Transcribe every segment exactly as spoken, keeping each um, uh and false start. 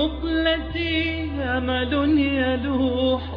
مقلتي أمل يلوح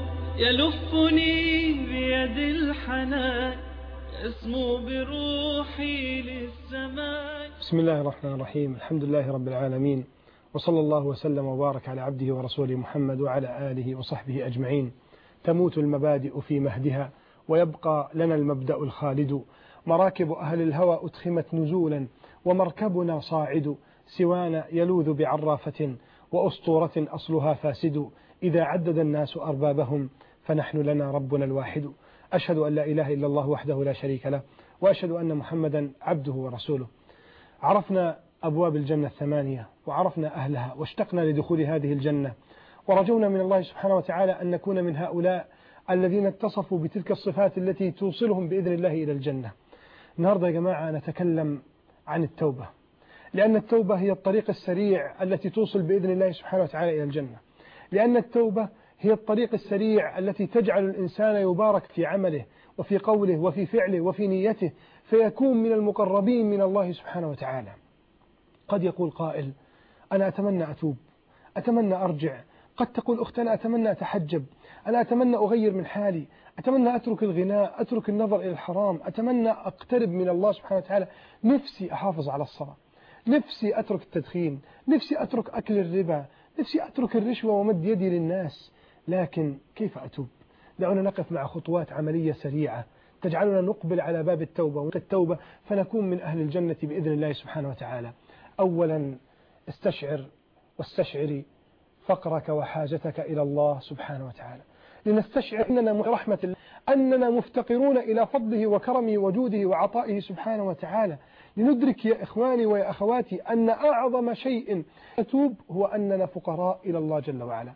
يلفني بيد الحنان يسمو بروحي للسماء. بسم الله الرحمن الرحيم. الحمد لله رب العالمين، وصلى الله وسلم وبارك على عبده ورسوله محمد وعلى آله وصحبه أجمعين. تموت المبادئ في مهدها ويبقى لنا المبدأ الخالد. مراكب أهل الهوى أتخمت نزولا ومركبنا صاعد. سوانا يلوذ بعرافة وأسطورة أصلها فاسد. إذا عدد الناس أربابهم فنحن لنا ربنا الواحد. أشهد أن لا إله إلا الله وحده لا شريك له، وأشهد أن محمدا عبده ورسوله. عرفنا أبواب الجنة الثمانية وعرفنا أهلها واشتقنا لدخول هذه الجنة، ورجونا من الله سبحانه وتعالى أن نكون من هؤلاء الذين اتصفوا بتلك الصفات التي توصلهم بإذن الله إلى الجنة. النهاردة يا جماعة نتكلم عن التوبة، لأن التوبة هي الطريق السريع التي توصل بإذن الله سبحانه وتعالى إلى الجنة، لأن التوبة هي الطريق السريع التي تجعل الإنسان يبارك في عمله وفي قوله وفي فعله وفي نيته، فيكون من المقربين من الله سبحانه وتعالى. قد يقول قائل: أنا أتمنى أتوب، أتمنى أرجع. قد تقول أختنا: أتمنى أتحجب، أنا أتمنى أغير من حالي، أتمنى أترك الغناء، أترك النظر إلى الحرام، أتمنى أقترب من الله سبحانه وتعالى، نفسي أحافظ على الصلاة، نفسي أترك التدخين، نفسي أترك أكل الربا، نفسي أترك الرشوة ومد يدي للناس. لكن كيف أتوب؟ دعونا نقف مع خطوات عملية سريعة تجعلنا نقبل على باب التوبة والتوبة فنكون من أهل الجنة بإذن الله سبحانه وتعالى. أولا، استشعر واستشعري فقرك وحاجتك إلى الله سبحانه وتعالى، لنستشعر أننا من رحمة الله، أننا مفتقرون إلى فضله وكرمه وجوده وعطائه سبحانه وتعالى. لندرك يا إخواني ويا أخواتي أن أعظم شيء نتوب هو أننا فقراء إلى الله جل وعلا.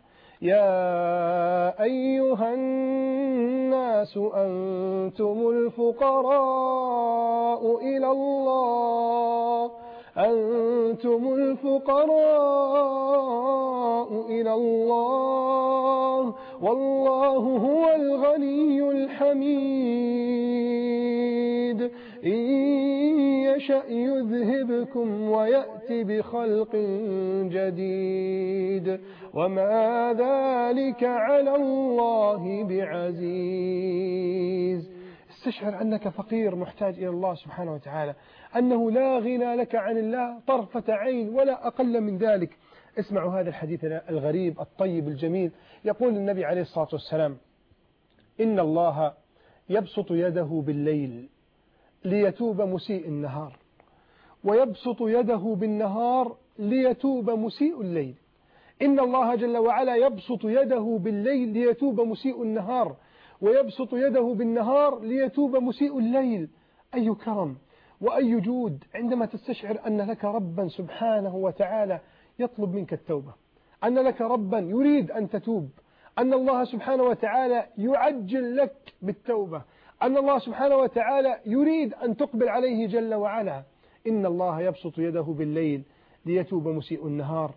يا أيها الناس أنتم الفقراء إلى الله، أنتم الفقراء إلى الله والله هو الغني الحميد. إن يشأ يذهبكم ويأتي بخلق جديد وما ذلك على الله بعزيز. استشعر أنك فقير محتاج إلى الله سبحانه وتعالى، أنه لا غنى لك عن الله طرفة عين ولا أقل من ذلك. اسمعوا هذا الحديث الغريب الطيب الجميل. يقول النبي عليه الصلاة والسلام: إن الله يبسط يده بالليل ليتوب مسيء النهار، ويبسط يده بالنهار ليتوب مسيء الليل. إن الله جل وعلا يبسط يده بالليل ليتوب مسيء النهار، ويبسط يده بالنهار ليتوب مسيء الليل. أي كرم وأي جود عندما تستشعر أن لك ربا سبحانه وتعالى يطلب منك التوبة، أن لك ربا يريد أن تتوب، أن الله سبحانه وتعالى يعجل لك بالتوبة، أن الله سبحانه وتعالى يريد أن تقبل عليه جل وعلا. إن الله يبسط يده بالليل ليتوب مسيء النهار،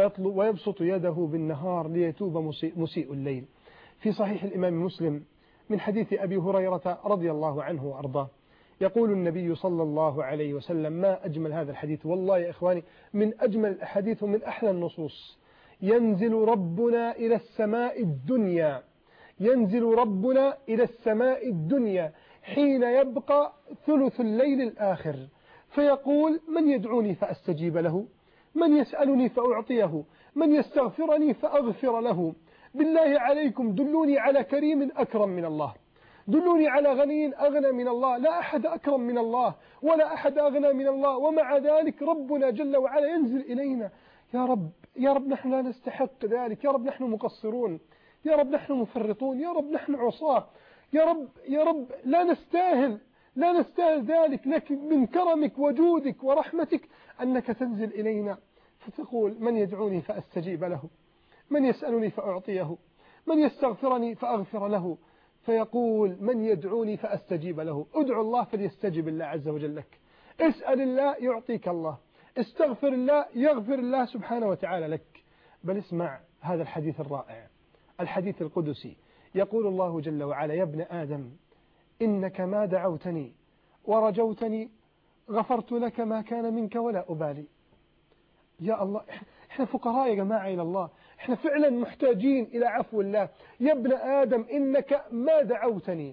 ويبسط يده بالنهار ليتوب مسيء الليل. في صحيح الإمام مسلم من حديث أبي هريرة رضي الله عنه وأرضاه، يقول النبي صلى الله عليه وسلم: ما أجمل هذا الحديث، والله يا إخواني من أجمل الأحاديث ومن أحلى النصوص. ينزل ربنا إلى السماء الدنيا، ينزل ربنا إلى السماء الدنيا حين يبقى ثلث الليل الآخر، فيقول: من يدعوني فأستجيب له، من يسألني فأعطيه، من يستغفرني فأغفر له. بالله عليكم دلوني على كريم أكرم من الله، دلوني على غني أغنى من الله. لا أحد أكرم من الله ولا أحد أغنى من الله، ومع ذلك ربنا جل وعلا ينزل إلينا. يا رب يا رب نحن لا نستحق ذلك، يا رب نحن مقصرون، يا رب نحن مفرطون، يا رب نحن عصاة، يا رب يا رب لا نستاهل لا نستاهل ذلك، لكن من كرمك وجودك ورحمتك أنك تنزل إلينا فتقول: من يدعوني فأستجيب له، من يسألني فأعطيه، من يستغفرني فأغفر له. فيقول: من يدعوني فأستجيب له. ادعو الله فليستجب الله عز وجل لك، اسأل الله يعطيك الله، استغفر الله يغفر الله سبحانه وتعالى لك. بل اسمع هذا الحديث الرائع، الحديث القدسي. يقول الله جل وعلا: يا ابن آدم إنك ما دعوتني ورجوتني غفرت لك ما كان منك ولا أبالي. يا الله، إحنا فقراء يا جماعة إلى الله، إحنا فعلا محتاجين إلى عفو الله. يا ابن آدم إنك ما دعوتني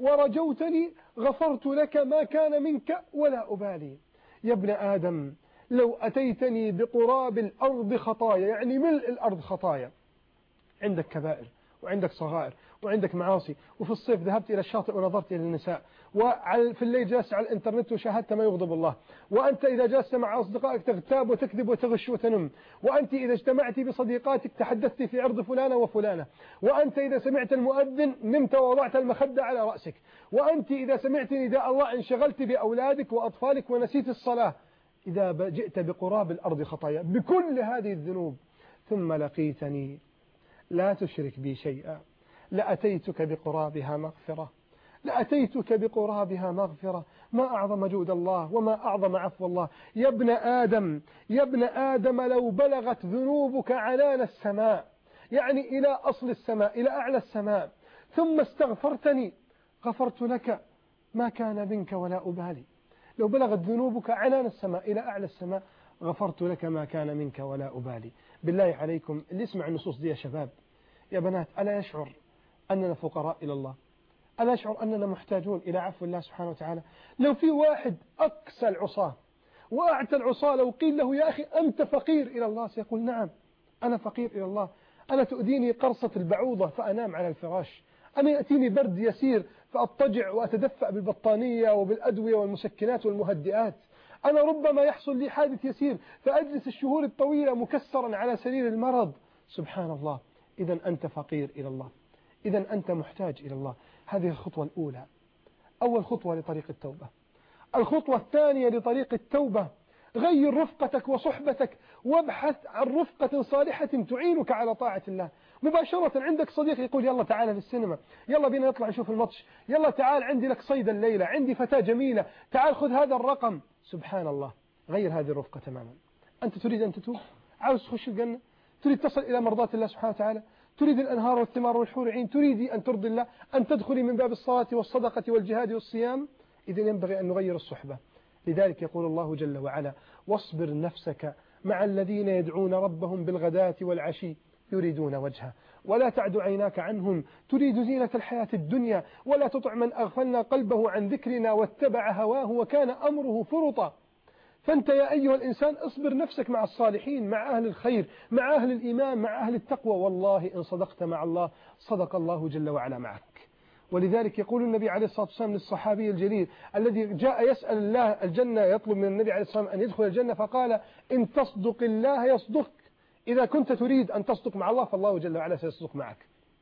ورجوتني غفرت لك ما كان منك ولا أبالي. يا ابن آدم لو أتيتني بقراب الأرض خطايا، يعني ملء الأرض خطايا، عندك كبائر وعندك صغائر وعندك معاصي، وفي الصيف ذهبت إلى الشاطئ ونظرت إلى النساء، وفي الليل جالس على الإنترنت وشاهدت ما يغضب الله، وأنت إذا جلست مع أصدقائك تغتاب وتكذب وتغش وتنم، وأنت إذا اجتمعت بصديقاتك تحدثت في عرض فلانة وفلانة، وأنت إذا سمعت المؤذن نمت ووضعت المخدة على رأسك، وأنت إذا سمعت نداء الله انشغلت بأولادك وأطفالك ونسيت الصلاة. إذا جئت بقراب الأرض خطايا بكل هذه الذنوب ثم لقيتني لا تشرك بي شيئا لأتيتك بقرابها مغفرة، لأتيتك بقرابها مغفرة. ما أعظم جود الله وما أعظم عفو الله. يا ابن آدم يا ابن آدم لو بلغت ذنوبك عنان السماء، يعني إلى أصل السماء إلى أعلى السماء، ثم استغفرتني غفرت لك ما كان منك ولا أبالي. لو بلغت ذنوبك عنان السماء إلى أعلى السماء غفرت لك ما كان منك ولا أبالي. بالله عليكم اللي يسمع النصوص دي يا شباب يا بنات، ألا يشعر أننا فقراء إلى الله؟ ألا يشعر أننا محتاجون إلى عفو الله سبحانه وتعالى؟ لو في واحد أقسى العصاة وأعتى العصاة لو قيل له يا أخي أنت فقير إلى الله سيقول نعم أنا فقير إلى الله. أنا تؤذيني قرصة البعوضة فأنام على الفراش، أنا يأتيني برد يسير فأضطجع وأتدفأ بالبطانية وبالأدوية والمسكنات والمهدئات، أنا ربما يحصل لي حادث يسير فأجلس الشهور الطويلة مكسرا على سرير المرض. سبحان الله. إذا أنت فقير إلى الله، إذا أنت محتاج إلى الله. هذه الخطوة الأولى، أول خطوة لطريق التوبة. الخطوة الثانية لطريق التوبة غير رفقتك وصحبتك وابحث عن رفقة صالحة تعينك على طاعة الله. مباشرة عندك صديق يقول يلا تعال للسينما، يلا بينا نطلع نشوف الماتش، يلا تعال عندي لك صيد الليلة، عندي فتاة جميلة، تعال خذ هذا الرقم. سبحان الله. غير هذه الرفقة تماما. أنت تريد أن تتوب، عاوز تخش الجنة، تريد تصل إلى مرضاة الله سبحانه وتعالى، تريد الأنهار والثمار والحور عين، تريدي أن ترضي الله، أن تدخلي من باب الصلاة والصدقة والجهاد والصيام، إذن ينبغي أن نغير الصحبة. لذلك يقول الله جل وعلا واصبر نفسك مع الذين يدعون ربهم بالغداة والعشي يريدون وجهه ولا تعد عيناك عنهم تريد زينة الحياة الدنيا ولا تطع من أغفلنا قلبه عن ذكرنا واتبع هواه وكان أمره فرطا. فأنت يا أيها الإنسان اصبر نفسك مع الصالحين، مع أهل الخير، مع أهل الإيمان، مع أهل التقوى، والله إن صدقت مع الله صدق الله جل وعلا معك. ولذلك يقول النبي عليه الصلاة والسلام للصحابي الجليل الذي جاء يسأل الله الجنة، يطلب من النبي عليه الصلاة والسلام أن يدخل الجنة، فقال إن تصدق الله يصدقك، إذا كنت تريد أن تصدق مع الله فالله جل وعلا سيصدق معك.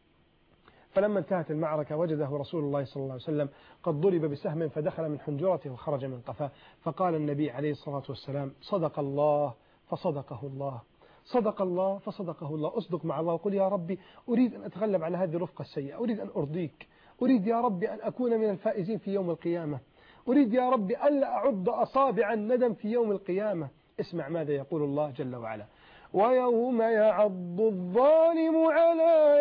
فلما انتهت المعركة وجده رسول الله صلى الله عليه وسلم قد ضرب بسهم فدخل من حنجرته وخرج من قفاه، فقال النبي عليه الصلاة والسلام صدق الله فصدقه الله، صدق الله فصدقه الله. أصدق مع الله وقل يا ربي أريد أن أتغلب على هذه الرفقة السيئة، أريد أن أرضيك، أريد يا ربي أن أكون من الفائزين في يوم القيامة، أريد يا ربي ألا أعد أصابع الندم في يوم القيامة. اسمع ماذا يقول الله جل وعلا: ويوم يعض الظالم على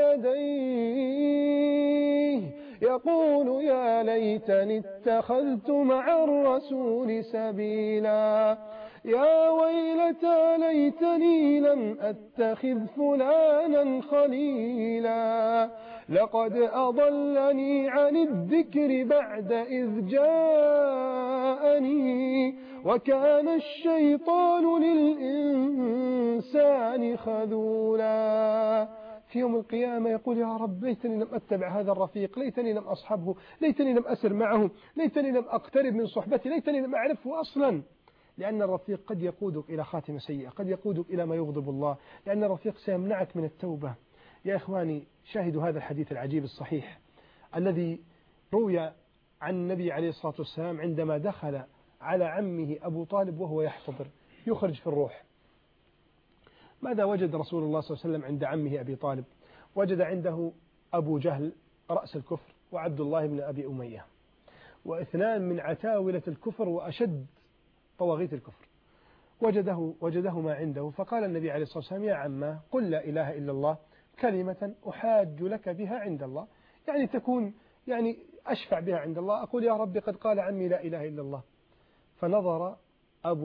يديه يقول يا ليتني اتخذت مع الرسول سبيلا، يا ويلتى ليتني لم أتخذ فلانا خليلا، لقد أضلني عن الذكر بعد إذ جاءني وكان الشيطان للإنسان خذولا. في يوم القيامة يقول يا رب ليتني لم أتبع هذا الرفيق، ليتني لم أصحبه، ليتني لم أسر معه، ليتني لم أقترب من صحبته، ليتني لم أعرفه أصلا. لأن الرفيق قد يقودك إلى خاتمة سيئة، قد يقودك إلى ما يغضب الله، لأن الرفيق سيمنعك من التوبة. يا إخواني شاهدوا هذا الحديث العجيب الصحيح الذي روي عن النبي عليه الصلاة والسلام عندما دخل على عمه أبو طالب وهو يحتضر يخرج في الروح. ماذا وجد رسول الله صلى الله عليه وسلم عند عمه أبي طالب؟ وجد عنده أبو جهل رأس الكفر وعبد الله بن أبي أمية، واثنان من عتاولة الكفر وأشد طواغيت الكفر. وجده وجدهما عنده، فقال النبي عليه الصلاة والسلام: يا عماه قل لا إله إلا الله كلمة أحاج لك بها عند الله، يعني تكون يعني أشفع بها عند الله، أقول يا ربي قد قال عمي لا إله إلا الله. فنظر أبو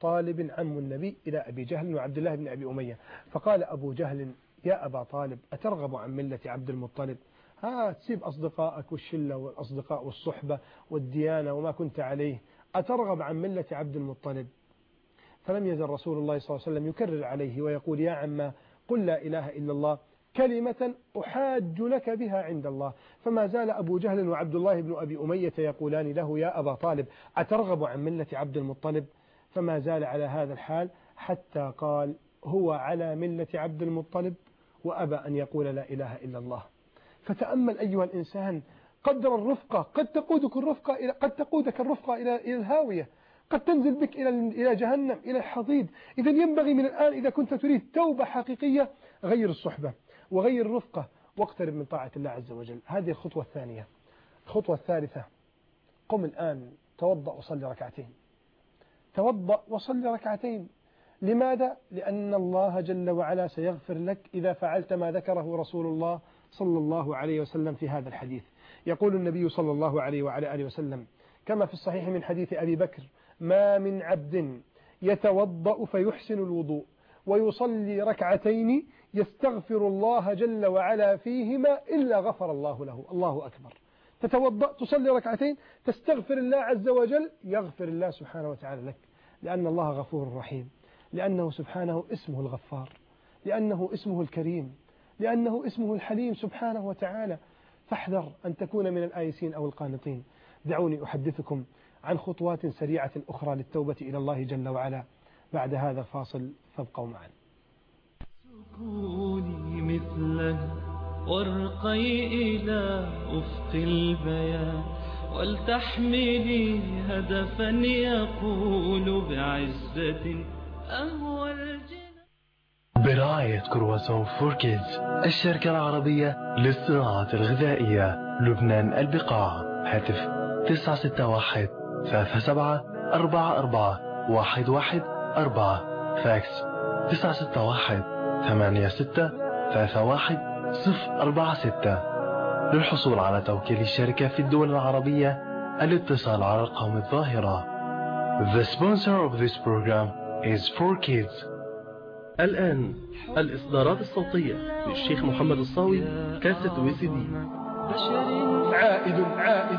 طالب عم النبي إلى أبي جهل وعبد الله بن أبي أمية، فقال أبو جهل يا أبا طالب أترغب عن ملة عبد المطلب؟ ها تسيب أصدقائك والشلة والأصدقاء والصحبة والديانة وما كنت عليه، أترغب عن ملة عبد المطلب؟ فلم يزل رسول الله صلى الله عليه وسلم يكرر عليه ويقول يا عما قل لا إله إلا الله كلمة أحاج لك بها عند الله. فما زال أبو جهل وعبد الله بن أبي أمية يقولان له يا أبا طالب أترغب عن ملة عبد المطلب؟ فما زال على هذا الحال حتى قال هو على ملة عبد المطلب وأبى أن يقول لا إله إلا الله. فتأمل أيها الإنسان قدر الرفقة، قد تقودك الرفقة إلى قد تقودك الرفقة إلى إلى الهاوية، قد تنزل بك إلى إلى جهنم إلى الحضيض. إذا ينبغي من الآن إذا كنت تريد توبة حقيقية غير الصحبة وغير الرفقة واقترب من طاعة الله عز وجل. هذه الخطوة الثانية. الخطوة الثالثة قم الآن توضأ وصلي ركعتين. توضأ وصلي ركعتين. لماذا؟ لأن الله جل وعلا سيغفر لك إذا فعلت ما ذكره رسول الله صلى الله عليه وسلم في هذا الحديث. يقول النبي صلى الله عليه وعلى آله وسلم كما في الصحيح من حديث أبي بكر ما من عبد يتوضأ فيحسن الوضوء ويصلي ركعتين يستغفر الله جل وعلا فيهما إلا غفر الله له. الله أكبر. تتوضأ تصلي ركعتين تستغفر الله عز وجل يغفر الله سبحانه وتعالى لك، لأن الله غفور رحيم، لأنه سبحانه اسمه الغفار، لأنه اسمه الكريم، لأنه اسمه الحليم سبحانه وتعالى. فاحذر أن تكون من الآيسين أو القانطين. دعوني أحدثكم عن خطوات سريعة أخرى للتوبة إلى الله جل وعلا بعد هذا الفاصل، فابقوا معنا. سكوني مثله وارقي إلى أفق البيان ولتحملي هدفا يقول بعزة أهوى الجنان. برعاية كرواسون فور كيدز الشركة العربية للصناعات الغذائية لبنان البقاع. هاتف تسعة ستة واحد ثلاثة سبعة أربعة أربعة واحد واحد أربعة. فاكس تسعة ستة واحد ثمانية ستة ثلاثة واحد صفر أربعة ستة. للحصول على توكيل الشركة في الدول العربية الاتصال على الأرقام الظاهرة. The sponsor of this program is فور كيدز. الآن الإصدارات الصوتية للشيخ محمد الصاوي كاسة وي سي دي. عائد عائد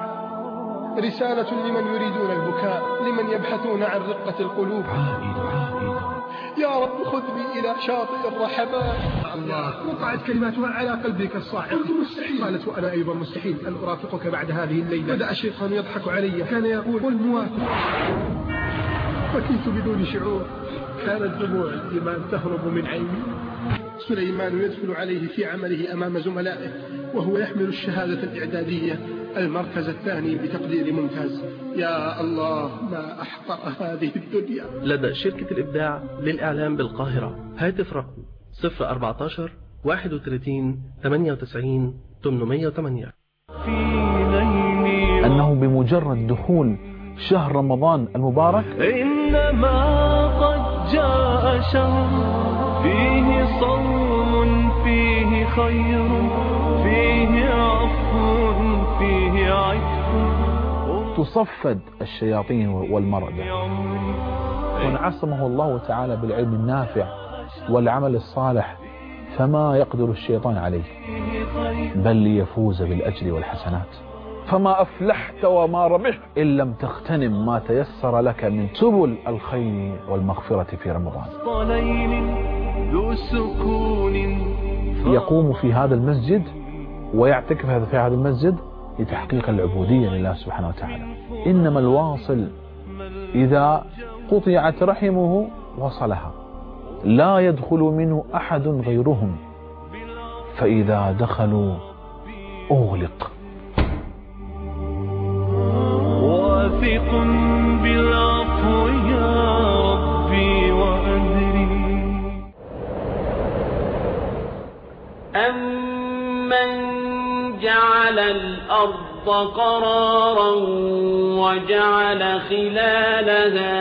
رسالة لمن يريدون البكاء، لمن يبحثون عن رقة القلوب. عائد عائد يا رب خذني إلى شاطئ الرحمات. الله وقعت كلماتها على قلبك الصاعق. قلت مستحيل. قالت وأنا أيضا مستحيل أن أرافقك بعد هذه الليلة. بدأ الشيطان يضحك علي، كان يقول قل موافق. بكيت بدون شعور، كانت دموع الإيمان تهرب من عيني. سليمان يدخل عليه في عمله أمام زملائه وهو يحمل الشهادة الإعدادية المركز الثاني بتقدير ممتاز. يا الله ما أحقر هذه الدنيا. لدى شركة الإبداع للإعلام بالقاهرة. هاتف رقم صفر أربعتاشر واحد وثلاثين ثمانية وتسعين ثمانمائة وثمانية. أنه بمجرد دخول شهر رمضان المبارك إنما قد جاء شهر فيه صوم فيه خير فيه عفو فيه عتق. تصفد الشياطين والمردة، وانعصمه الله تعالى بالعلم النافع والعمل الصالح فما يقدر الشيطان عليه، بل ليفوز بالأجر والحسنات. فما أفلحت وما ربحت إن لم تغتنم ما تيسر لك من سبل الخير والمغفرة في رمضان. يقوم في هذا المسجد ويعتكف في هذا المسجد لتحقيق العبودية لله سبحانه وتعالى. إنما الواصل إذا قطعت رحمه وصلها، لا يدخل منه أحد غيرهم، فإذا دخلوا أغلق. واثق بالعفو يا ربي وأدري. أمن جعل الأرض قرارا وجعل خلالها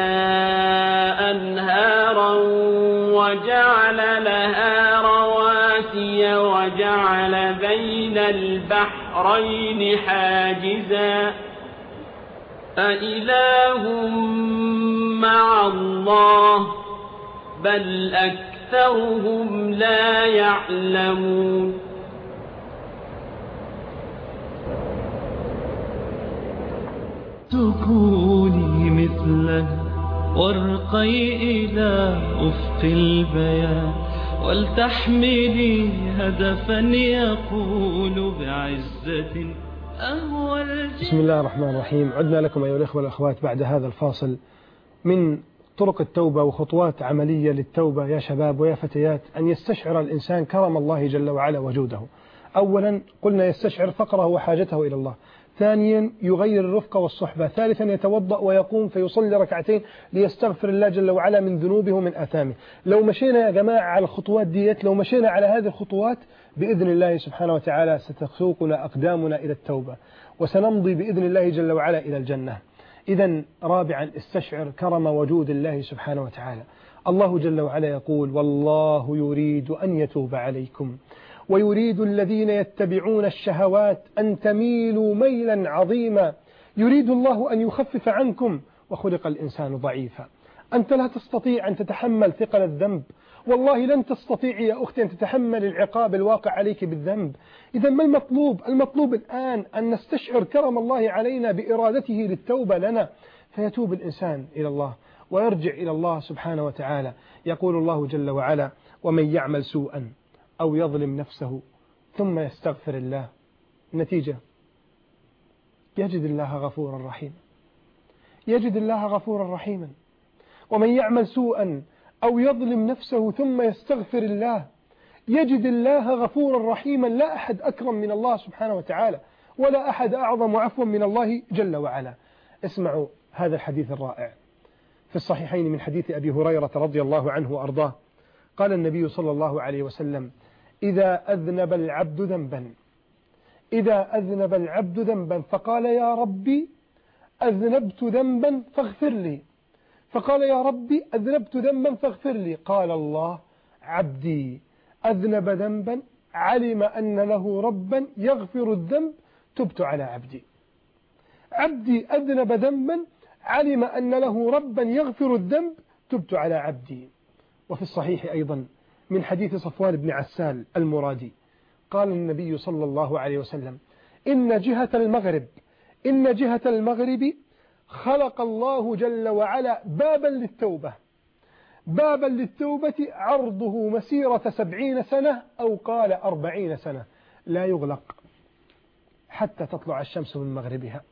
أنهارا وجعل لها رواسي وجعل بين البحرين حاجزا أإله مع الله الله بل أكثرهم لا يعلمون تكوني مثله وارقي إلى أفق البيان ولتحملي هدفا يقول بعزة أهوى الجنان. بسم الله الرحمن الرحيم. عدنا لكم أيها الأخوة والأخوات بعد هذا الفاصل من طرق التوبة وخطوات عملية للتوبة يا شباب ويا فتيات، أن يستشعر الإنسان كرم الله جل وعلا وجوده. أولا قلنا يستشعر فقره وحاجته إلى الله. ثانيا يغير الرفقة والصحبة. ثالثا يتوضأ ويقوم فيصلي ركعتين ليستغفر الله جل وعلا من ذنوبه ومن آثامه. لو مشينا يا جماعة على الخطوات ديت، لو مشينا على هذه الخطوات بإذن الله سبحانه وتعالى ستسوقنا أقدامنا إلى التوبة وسنمضي بإذن الله جل وعلا إلى الجنة. إذن رابعا استشعر كرم وجود الله سبحانه وتعالى. الله جل وعلا يقول: والله يريد أن يتوب عليكم ويريد الذين يتبعون الشهوات أن تميلوا ميلا عظيما. يريد الله أن يخفف عنكم وخلق الإنسان ضعيفا. أنت لا تستطيع أن تتحمل ثقل الذنب، والله لن تستطيعي يا أختي أن تتحمل العقاب الواقع عليك بالذنب. إذا ما المطلوب؟ المطلوب الآن أن نستشعر كرم الله علينا بإرادته للتوبة لنا، فيتوب الإنسان إلى الله ويرجع إلى الله سبحانه وتعالى. يقول الله جل وعلا: ومن يعمل سوءا أو يظلم نفسه ثم يستغفر الله، النتيجة يجد الله غفورا رحيما. يجد الله غفورا رحيما. ومن يعمل سوءا أو يظلم نفسه ثم يستغفر الله يجد الله غفورا رحيما. لا أحد أكرم من الله سبحانه وتعالى، ولا أحد أعظم عفوا من الله جل وعلا. اسمعوا هذا الحديث الرائع في الصحيحين من حديث أبي هريرة رضي الله عنه وأرضاه. قال النبي صلى الله عليه وسلم: إذا أذنب العبد ذنبا إذا أذنب العبد ذنبا فقال: يا ربي أذنبت ذنبا فاغفر لي فقال: يا ربي أذنبت ذنبا فاغفر لي قال الله: عبدي أذنب ذنبا علم أن له ربا يغفر الذنب تبت على عبدي. عبدي أذنب ذنبا علم أن له ربا يغفر الذنب تبت على عبدي. وفي الصحيح أيضا من حديث صفوان بن عسال المرادي قال النبي صلى الله عليه وسلم: إن جهة المغرب إن جهة المغرب خلق الله جل وعلا بابا للتوبة بابا للتوبة عرضه مسيرة سبعين سنة أو قال أربعين سنة لا يغلق حتى تطلع الشمس من مغربها.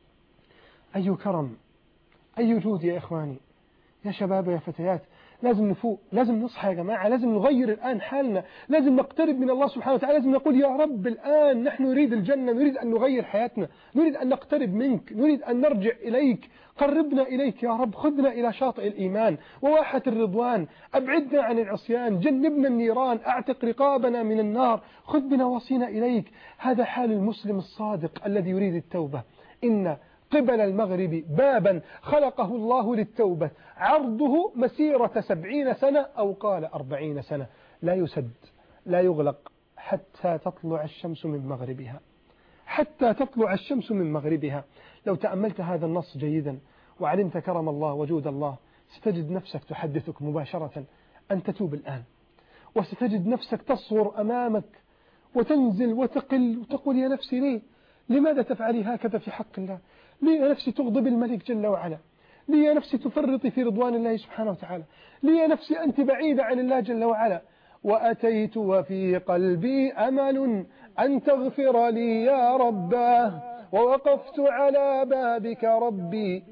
أي كرم، أي جود يا إخواني، يا شباب يا فتيات. لازم نفوق، لازم نصحى يا جماعة، لازم نغير الآن حالنا، لازم نقترب من الله سبحانه وتعالى، لازم نقول: يا رب الآن نحن نريد الجنة، نريد أن نغير حياتنا، نريد أن نقترب منك، نريد أن نرجع إليك. قربنا إليك يا رب، خذنا إلى شاطئ الإيمان وواحة الرضوان، أبعدنا عن العصيان، جنبنا النيران، أعتق رقابنا من النار، خذ بنواصينا إليك. هذا حال المسلم الصادق الذي يريد التوبة. إن قبل المغرب بابا خلقه الله للتوبة عرضه مسيرة سبعين سنة أو قال أربعين سنة لا يسد لا يغلق حتى تطلع الشمس من مغربها حتى تطلع الشمس من مغربها. لو تأملت هذا النص جيدا وعلمت كرم الله وجود الله ستجد نفسك تحدثك مباشرة أن تتوب الآن، وستجد نفسك تصغر أمامك وتنزل وتقل وتقول: يا نفسي ليه؟ لماذا تفعلي هكذا في حق الله؟ لي يا نفسي تغضب الملك جل وعلا؟ لي يا نفسي تفرطي في رضوان الله سبحانه وتعالى؟ لي يا نفسي أنت بعيدة عن الله جل وعلا؟ وأتيت وفي قلبي أمل أن تغفر لي يا رباه، ووقفت على بابك ربي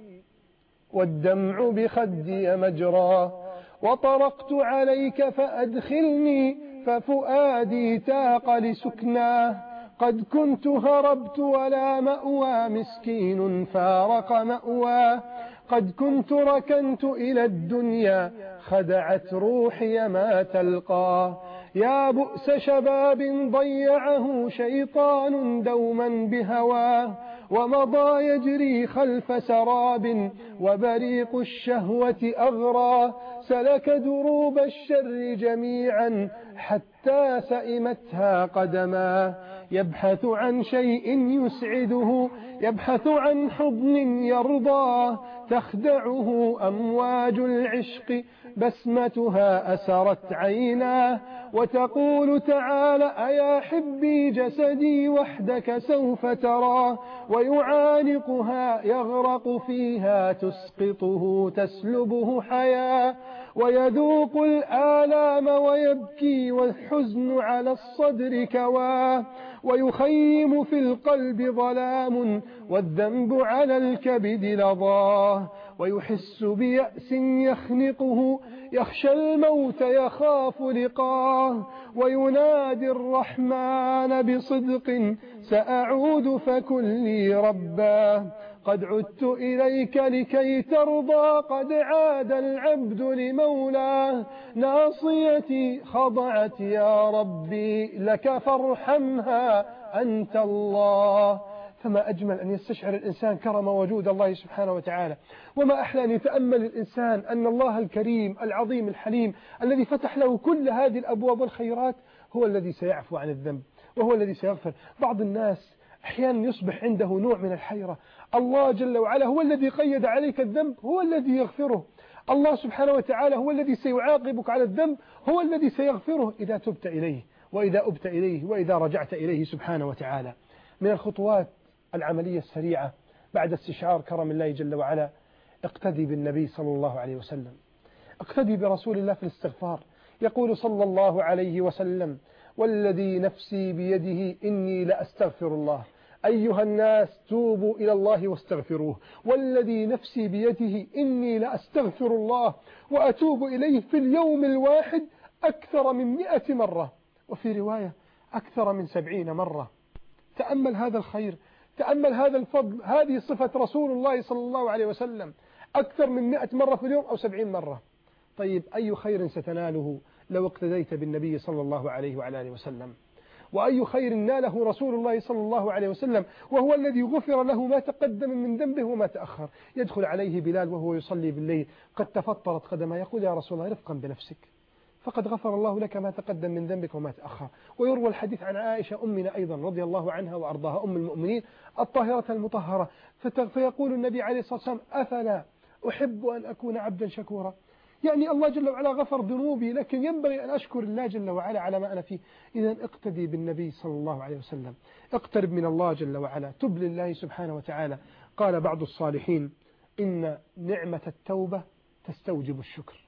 والدمع بخدي مجرى، وطرقت عليك فأدخلني ففؤادي تاق لسكناه. قد كنت هربت ولا مأوى مسكين فارق مأواه، قد كنت ركنت إلى الدنيا خدعت روحي ما تلقاه. يا بؤس شباب ضيعه شيطان دوما بهواه، ومضى يجري خلف سراب وبريق الشهوة أغرى. سلك دروب الشر جميعا حتى حتى سئمتها قدما، يبحث عن شيء يسعده، يبحث عن حضن يرضاه، تخدعه أمواج العشق بسمتها أسرت عيناه، وتقول تعالى أيا حبي جسدي وحدك سوف تراه، ويعانقها يغرق فيها تسقطه تسلبه حياة، ويذوق الآلام ويبكي والحزن على الصدر كواه، ويخيم في القلب ظلام والذنب على الكبد لظاه، ويحس بيأس يخنقه يخشى الموت يخاف لقاه، وينادي الرحمن بصدق سأعود فكن لي رباه، قد عدت إليك لكي ترضى، قد عاد العبد لمولاه، ناصيتي خضعت يا ربي لك فارحمها أنت الله. فما أجمل أن يستشعر الإنسان كرم وجود الله سبحانه وتعالى، وما أحلى أن يتأمل الإنسان أن الله الكريم العظيم الحليم الذي فتح له كل هذه الأبواب والخيرات هو الذي سيعفو عن الذنب، وهو الذي سيغفر. بعض الناس أحيانا يصبح عنده نوع من الحيرة، الله جل وعلا هو الذي قيد عليك الذنب، هو الذي يغفره، الله سبحانه وتعالى هو الذي سيعاقبك على الذنب، هو الذي سيغفره إذا تبت إليه وإذا أبت إليه وإذا رجعت إليه سبحانه وتعالى. من الخطوات العملية السريعة بعد استشعار كرم الله جل وعلا، اقتدي بالنبي صلى الله عليه وسلم، اقتدي برسول الله في الاستغفار. يقول صلى الله عليه وسلم والذي نفسي بيده إني لأستغفر الله، أيها الناس توبوا إلى الله واستغفروه، والذي نفسي بيده إني لأستغفر الله وأتوب إليه في اليوم الواحد أكثر من مئة مرة، وفي رواية أكثر من سبعين مرة. تأمل هذا الخير، تأمل هذا الفضل، هذه صفة رسول الله صلى الله عليه وسلم، أكثر من مئة مرة في اليوم أو سبعين مرة. طيب أي خير ستناله لو اقتديت بالنبي صلى الله عليه وعلى آله وسلم؟ وأي خير ناله رسول الله صلى الله عليه وسلم وهو الذي غفر له ما تقدم من ذنبه وما تأخر. يدخل عليه بلال وهو يصلي بالليل قد تفطرت قدمه، يقول يا رسول الله رفقا بنفسك فقد غفر الله لك ما تقدم من ذنبك وما تأخر. ويروى الحديث عن عائشة أمنا أيضا رضي الله عنها وأرضاها أم المؤمنين الطاهرة المطهرة، فيقول النبي عليه الصلاة والسلام أفلا أحب أن أكون عبدا شكورا، يعني الله جل وعلا غفر ذنوبي لكن ينبغي أن أشكر الله جل وعلا على ما أنا فيه. إذا اقتدي بالنبي صلى الله عليه وسلم، اقترب من الله جل وعلا، تب لله سبحانه وتعالى. قال بعض الصالحين إن نعمة التوبة تستوجب الشكر،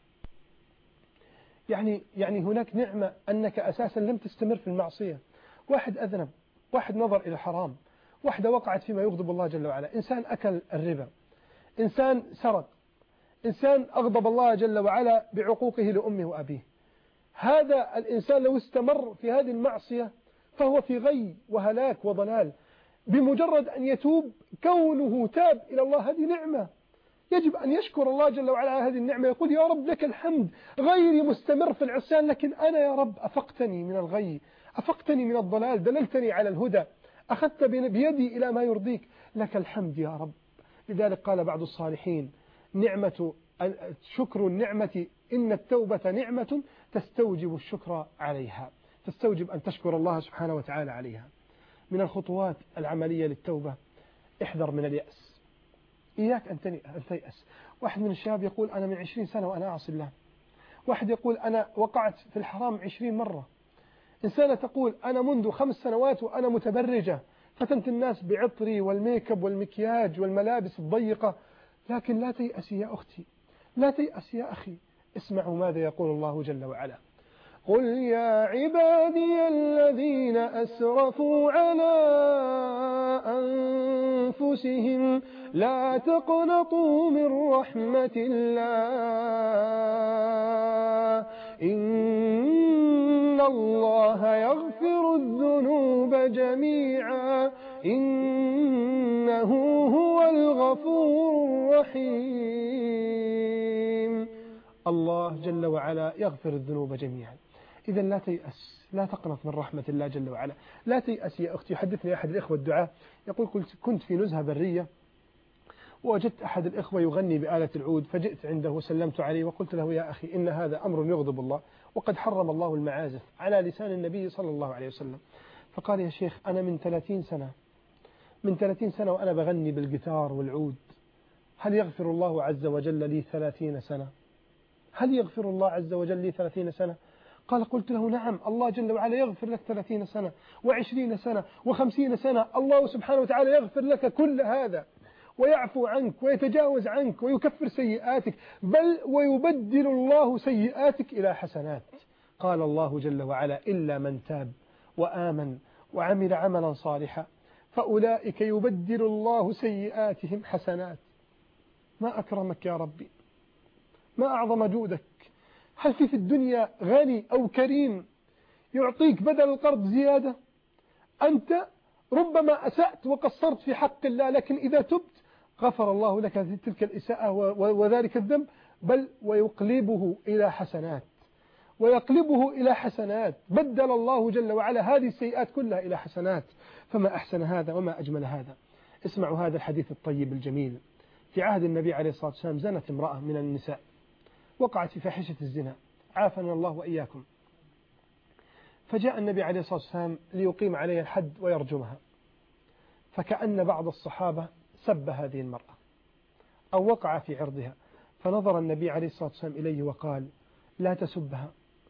يعني يعني هناك نعمة أنك أساسا لم تستمر في المعصية، واحد أذنب، واحد نظر إلى حرام، واحدة وقعت فيما يغضب الله جل وعلا، إنسان أكل الربا، إنسان سرق، إنسان أغضب الله جل وعلا بعقوقه لأمه وأبيه. هذا الإنسان لو استمر في هذه المعصية فهو في غي وهلاك وضلال. بمجرد أن يتوب كونه تاب إلى الله هذه نعمة، يجب أن يشكر الله جل وعلا على هذه النعمة، يقول يا رب لك الحمد، غيري مستمر في العصيان لكن أنا يا رب أفقتني من الغي، أفقتني من الضلال، دللتني على الهدى، أخذت بيدي إلى ما يرضيك، لك الحمد يا رب. لذلك قال بعض الصالحين نعمة شكر النعمة إن التوبة نعمة تستوجب الشكر عليها، تستوجب أن تشكر الله سبحانه وتعالى عليها. من الخطوات العملية للتوبة احذر من اليأس، إياك أن تيأس. واحد من الشباب يقول أنا من عشرين سنة وأنا أعصي الله، واحد يقول أنا وقعت في الحرام عشرين مرة، إنسانة تقول أنا منذ خمس سنوات وأنا متبرجة، فتنت الناس بعطري والميكب والمكياج والملابس الضيقة. لكن لا تيأسي يا أختي، لا تيأس يا أخي. اسمعوا ماذا يقول الله جل وعلا: قل يا عبادي الذين أسرفوا على أنفسهم لا تقنطوا من رحمة الله إن الله يغفر الذنوب جميعا إنه هو الغفور الرحيم. الله جل وعلا يغفر الذنوب جميعا. إذا لا تيأس، لا تقنط من رحمة الله جل وعلا، لا تيأس يا أختي. يحدثني أحد الإخوة الدعاء يقول كنت في نزهة برية ووجدت أحد الإخوة يغني بآلة العود، فجئت عنده وسلمت عليه وقلت له يا أخي إن هذا أمر يغضب الله، وقد حرم الله المعازف على لسان النبي صلى الله عليه وسلم. فقال يا شيخ أنا من ثلاثين سنة من ثلاثين سنة وأنا بغني بالجيتار والعود، هل يغفر الله عز وجل لي ثلاثين سنة؟ هل يغفر الله عز وجل لي ثلاثين سنة؟ قال قلت له نعم، الله جل وعلا يغفر لك ثلاثين سنة وعشرين سنة وخمسين سنة، الله سبحانه وتعالى يغفر لك كل هذا ويعفو عنك ويتجاوز عنك ويكفر سيئاتك، بل ويبدل الله سيئاتك إلى حسنات. قال الله جل وعلا إلا من تاب وآمن وعمل عملا صالحا فأولئك يبدل الله سيئاتهم حسنات. ما أكرمك يا ربي، ما أعظم جودك. هل في في الدنيا غني أو كريم يعطيك بدل القرض زيادة؟ أنت ربما أسأت وقصرت في حق الله، لكن إذا تبت غفر الله لك تلك الإساءة وذلك الذنب، بل ويقلبه إلى حسنات ويقلبه إلى حسنات. بدل الله جل وعلا هذه السيئات كلها إلى حسنات. فما أحسن هذا وما أجمل هذا. اسمعوا هذا الحديث الطيب الجميل. في عهد النبي عليه الصلاة والسلام زنت امرأة من النساء، وقعت في فاحشة الزنا، عافنا الله وإياكم. فجاء النبي عليه الصلاة والسلام ليقيم عليها الحد ويرجمها، فكأن بعض الصحابة سب هذه المرأة أو وقع في عرضها، فنظر النبي عليه الصلاة والسلام إليه وقال لا تسبها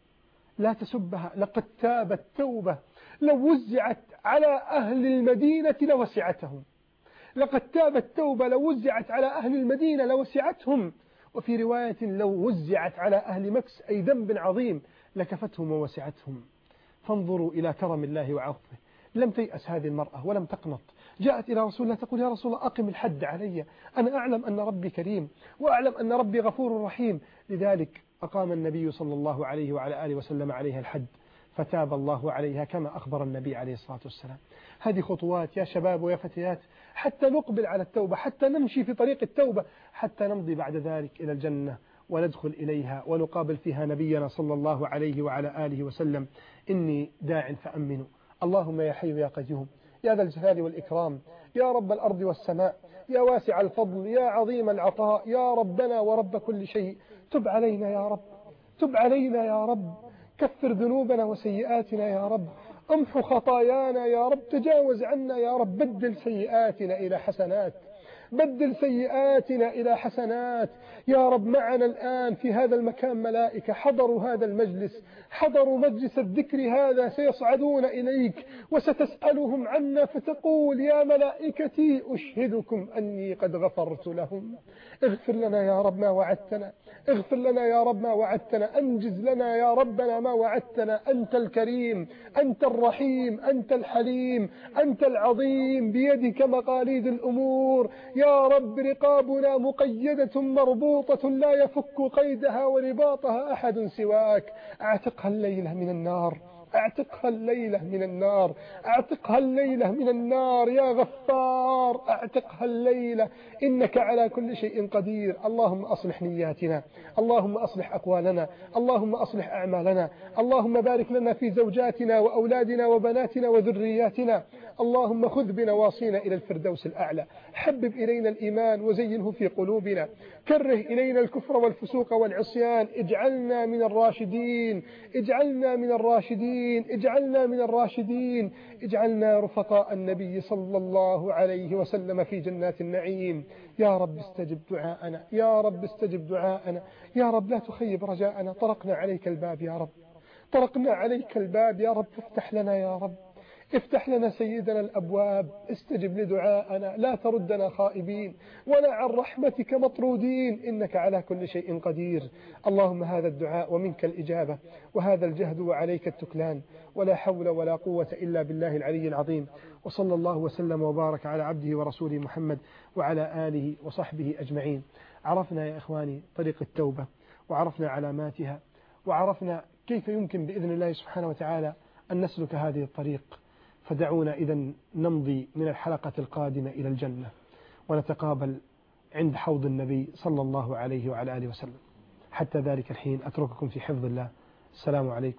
لا تسبها، لقد تابت توبة لو وزعت على أهل المدينة لوسعتهم، لقد تابت توبة لو وزعت على أهل المدينة لوسعتهم، وفي رواية لو وزعت على أهل مكس أي ذنب عظيم لكفتهم ووسعتهم. فانظروا إلى كرم الله وعفوه. لم تيأس هذه المرأة ولم تقنط، جاءت إلى رسول الله تقول يا رسول الله أقم الحد علي، أنا أعلم أن ربي كريم وأعلم أن ربي غفور رحيم. لذلك أقام النبي صلى الله عليه وعلى آله وسلم عليها الحد، فتاب الله عليها كما أخبر النبي عليه الصلاة والسلام. هذه خطوات يا شباب ويا فتيات حتى نقبل على التوبة، حتى نمشي في طريق التوبة، حتى نمضي بعد ذلك إلى الجنة وندخل إليها ونقابل فيها نبينا صلى الله عليه وعلى آله وسلم. إني داع فأمنوا. اللهم يا حي يا قيوم يا ذا الجلال والإكرام، يا رب الأرض والسماء، يا واسع الفضل، يا عظيم العطاء، يا ربنا ورب كل شيء، تب علينا يا رب، تب علينا يا رب، كفر ذنوبنا وسيئاتنا يا رب، امحو خطايانا يا رب، تجاوز عنا يا رب، بدل سيئاتنا إلى حسنات، بدل سيئاتنا إلى حسنات يا رب. معنا الآن في هذا المكان ملائكة حضروا هذا المجلس، حضروا مجلس الذكر هذا، سيصعدون إليك وستسألهم عنا، فتقول يا ملائكتي أشهدكم أني قد غفرت لهم. اغفر لنا يا رب ما وعدتنا، اغفر لنا يا رب ما وعدتنا، أنجز لنا يا ربنا ما وعدتنا. أنت الكريم، أنت الرحيم، أنت الحليم، أنت العظيم، بيدك مقاليد الأمور يا رب. رقابنا مقيدة مربوطة لا يفك قيدها ورباطها أحد سواك. اعتقها الليلة من النار، اعتقها الليلة من النار، اعتقها الليلة من النار يا غفار، اعتقها الليلة، إنك على كل شيء قدير. اللهم أصلح نياتنا، اللهم أصلح أقوالنا، اللهم أصلح أعمالنا، اللهم بارك لنا في زوجاتنا وأولادنا وبناتنا وذرياتنا، اللهم خذ بنواصينا إلى الفردوس الأعلى. حبب إلينا الإيمان وزينه في قلوبنا، كره إلينا الكفر والفسوق والعصيان، اجعلنا من الراشدين، اجعلنا من الراشدين، اجعلنا من الراشدين، اجعلنا رفقاء النبي صلى الله عليه وسلم في جنات النعيم. يا رب استجب دعاءنا، يا رب استجب دعاءنا، يا رب لا تخيب رجاءنا. طرقنا عليك الباب يا رب، طرقنا عليك الباب يا رب، افتح لنا يا رب، افتح لنا سيدنا الأبواب، استجب لدعاءنا، لا تردنا خائبين ولا عن رحمتك مطرودين، إنك على كل شيء قدير. اللهم هذا الدعاء ومنك الإجابة، وهذا الجهد وعليك التكلان، ولا حول ولا قوة إلا بالله العلي العظيم. وصلى الله وسلم وبارك على عبده ورسوله محمد وعلى آله وصحبه أجمعين. عرفنا يا إخواني طريق التوبة، وعرفنا علاماتها، وعرفنا كيف يمكن بإذن الله سبحانه وتعالى أن نسلك هذه الطريق. فدعونا إذن نمضي من الحلقة القادمة إلى الجنة، ونتقابل عند حوض النبي صلى الله عليه وعلى آله وسلم. حتى ذلك الحين أترككم في حفظ الله. السلام عليكم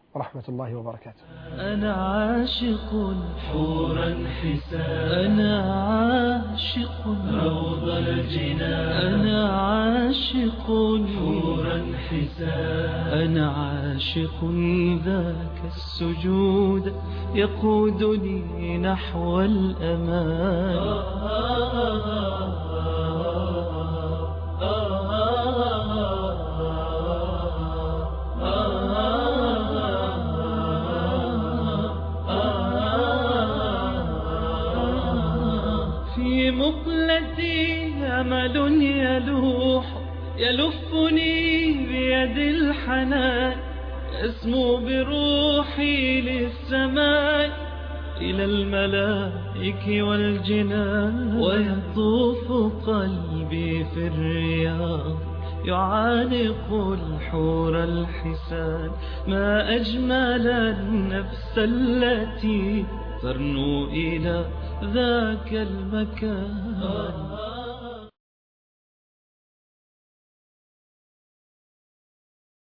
ورحمة الله وبركاته. أنا عاشق حورا حسان، أنا عاشق روض الجنان، أنا عاشق حورا حسان، أنا عاشق ذاك السجود يقودني نحو الأمان. في مقلتي أمل يلوح يلفني بيد الحنان، يسمو بروحي للسماء إلى الملائك والجنان، ويطوف قلبي في الرياض يعانق الحور الحسان. ما أجمل النفس التي ترنو إلى ذاك المكان.